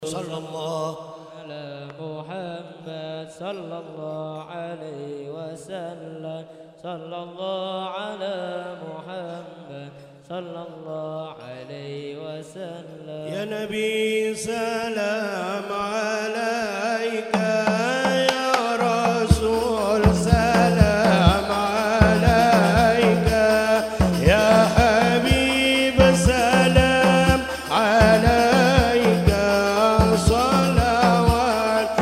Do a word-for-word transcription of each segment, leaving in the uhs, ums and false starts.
صلى الله على محمد صلى الله عليه وسلم صلى الله على محمد صلى الله عليه وسلم. يا نبي سلام عليك يا رسول سلام عليك يا حبيب سلام عليك صلوات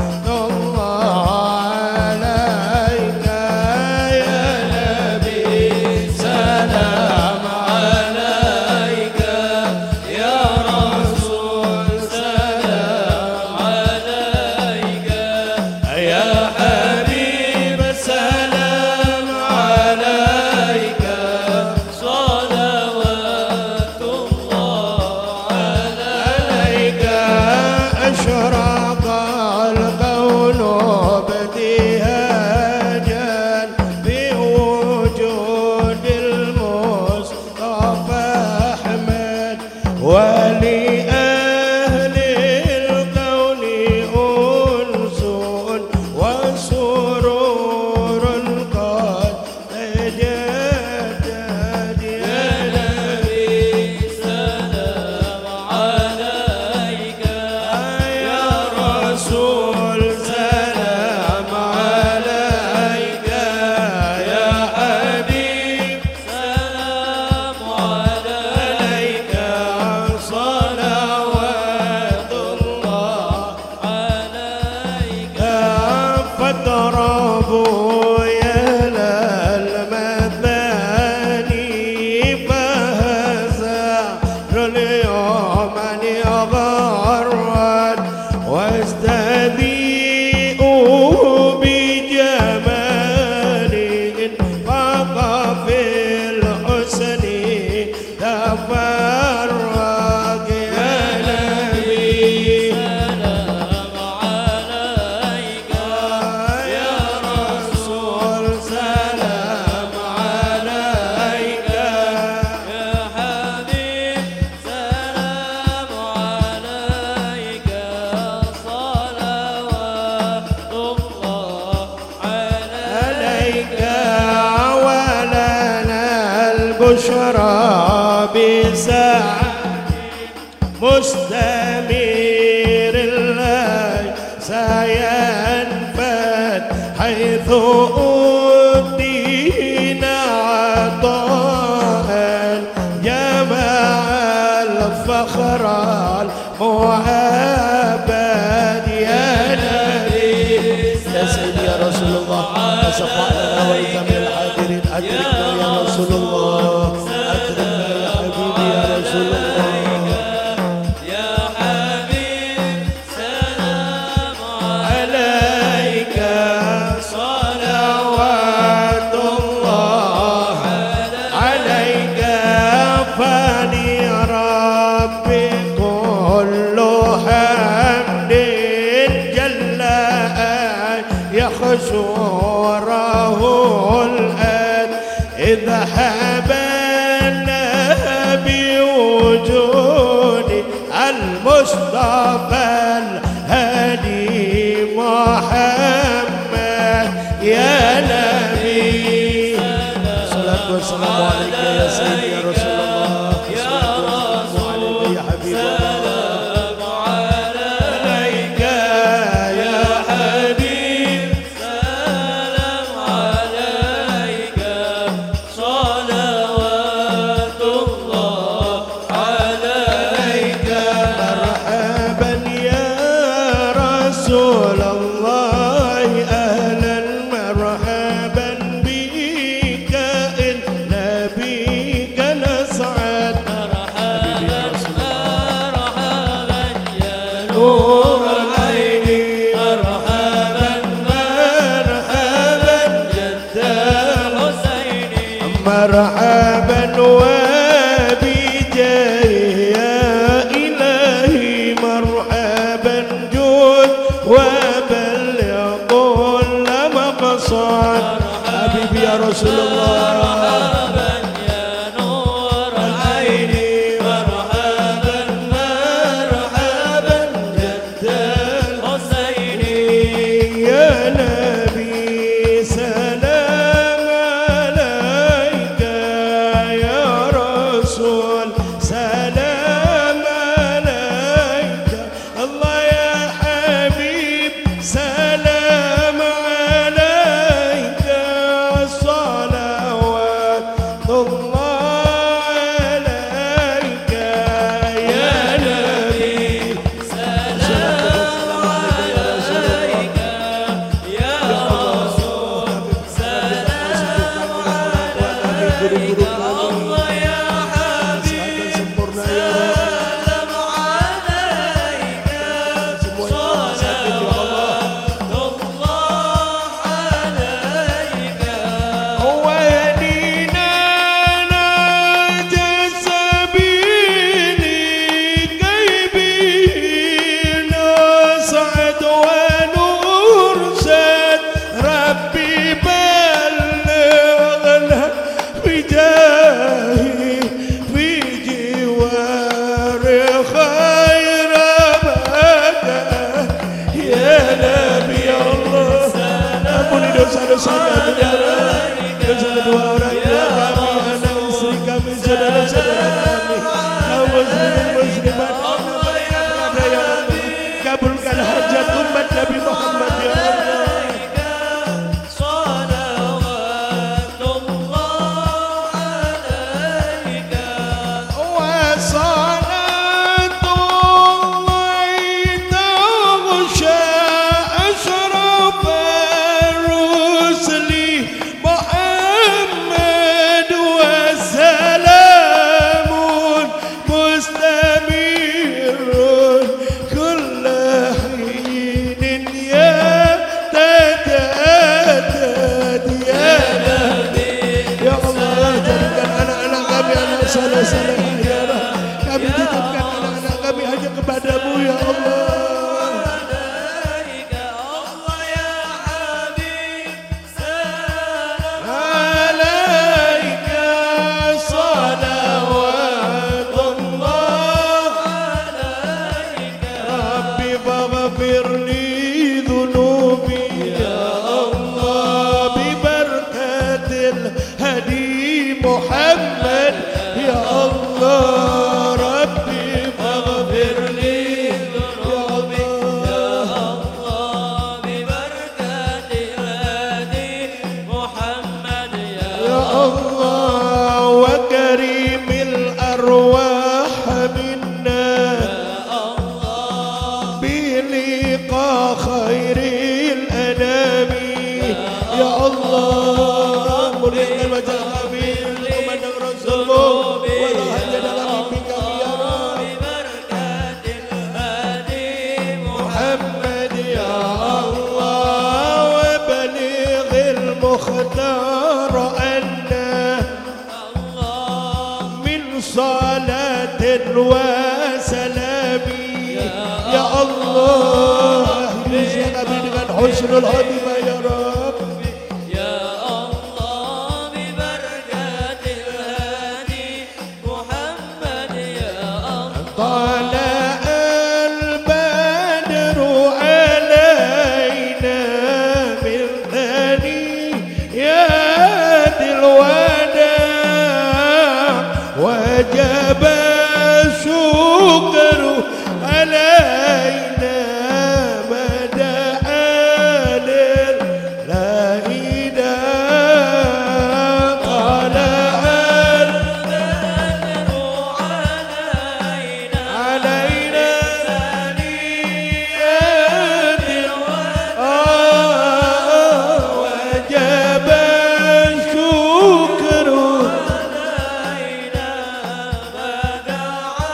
الله عليك يا نبي سلام عليك يا رسول سلام عليك يا حبيب سلام عليك صلوات الله عليك. أشرق الكون ابتهاجا بوجود المصطفى أحمد ولأهل الكون أنس وسرور قد تجدد. يا نبي سلام عليك يا رسول سلام عليك يا حبيب سلام عليك صلوات الله عليك. فاضربوا يا للمثاني فهزار اليوم أن يغرد واستذيئوا بجمال فقى في الحسن تفرق. يا نبي سلام عليك يا رسول سلام عليك يا حبيب سلام عليك صلوات الله عليك. عليك ولنا البشرى بسعد مستمر الله سينفد حيث أوتينا عطاء جمع الفخر المعبد. يا نبي يا سيدي يا رسول الله أصفح لنا ولجميع الحاضرين أكرمنا يا رسول الله أكرمنا يا حبيبي يا رسول الله. يا حبيب سلام عليك صلوات الله عليك. فلربي كل حمد جل أن يخشوره الآن إذا حبلنا بوجود المصطفى الهادي محمد. يا نبي الصلاة والسلام عليك يا سيدي يا رسول الله الصلاة والسلام عليك يا حبيب الله سلام عليك يا حبيب سلام عليك صلوات الله عليك. مرحبا يا رسول الله أهلا مرحبا بك إن بك نسعد. مرحبا مرحبا يا نور العين مرحبا مرحبا جد الحسين مرحبا وبجاه يا إلهي مرحبا جود وبلغ كل مقصد. حبيبي يا رسول الله مرحبا يا نور العين مرحبا مرحبا جد لقاء خير الأنام يا الله مريد الوجه الخبير ومن رسوله ولا هدنا بك يا رب ببركة الهادي محمد يا الله وبلغ المختار أن من صلاة وسلام يا الله رزقنا من حسن الخاتمة يا رب يا الله ببركة الهادي محمد يا الله طلع البدر علينا من ثنيات الوداع وجب الشكر علينا ما دعا للعيدا طلع البدر علينا علينا ثنيات الوداع وجب الشكر علينا ما دعا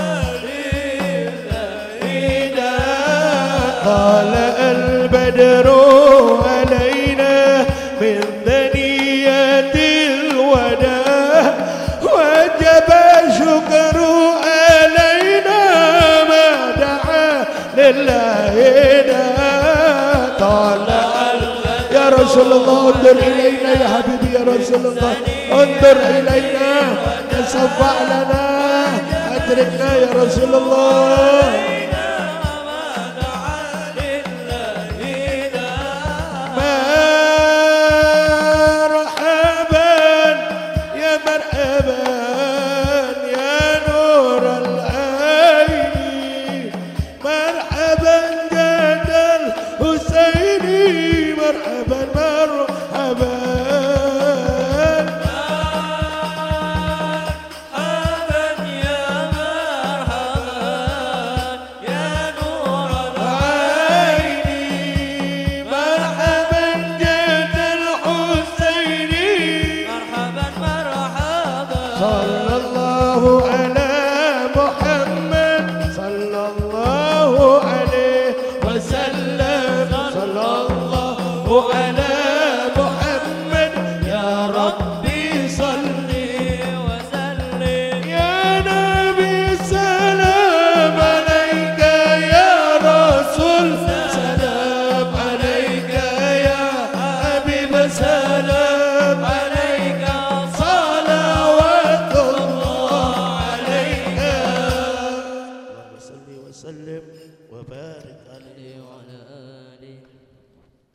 إذا طلع البدر علينا من ثنيات الوداع وجب الشكر علينا ما دعا لله إذا طلع يا رسول الله انظر إلينا يا حبيبي يا رسول الله انظر إلينا تصفع لنا أدركنا يا رسول الله مرحبا يا مرحبا يا نور العين مرحبا جد الحسيني مرحبا مرحبا مرحبا يا مرحبا يا نور عيني مرحبا جد الحسيني مرحبا مرحبا صلى الله على محمد صلى الله عليه وسلم صلى الله على محمد يا ربي صل وسلم يا نبي سلام عليك يا رسول سلام عليك يا حبيب سلام عليك صلوات الله عليك اللهم صل وسلم وبارك عليه وعلى آله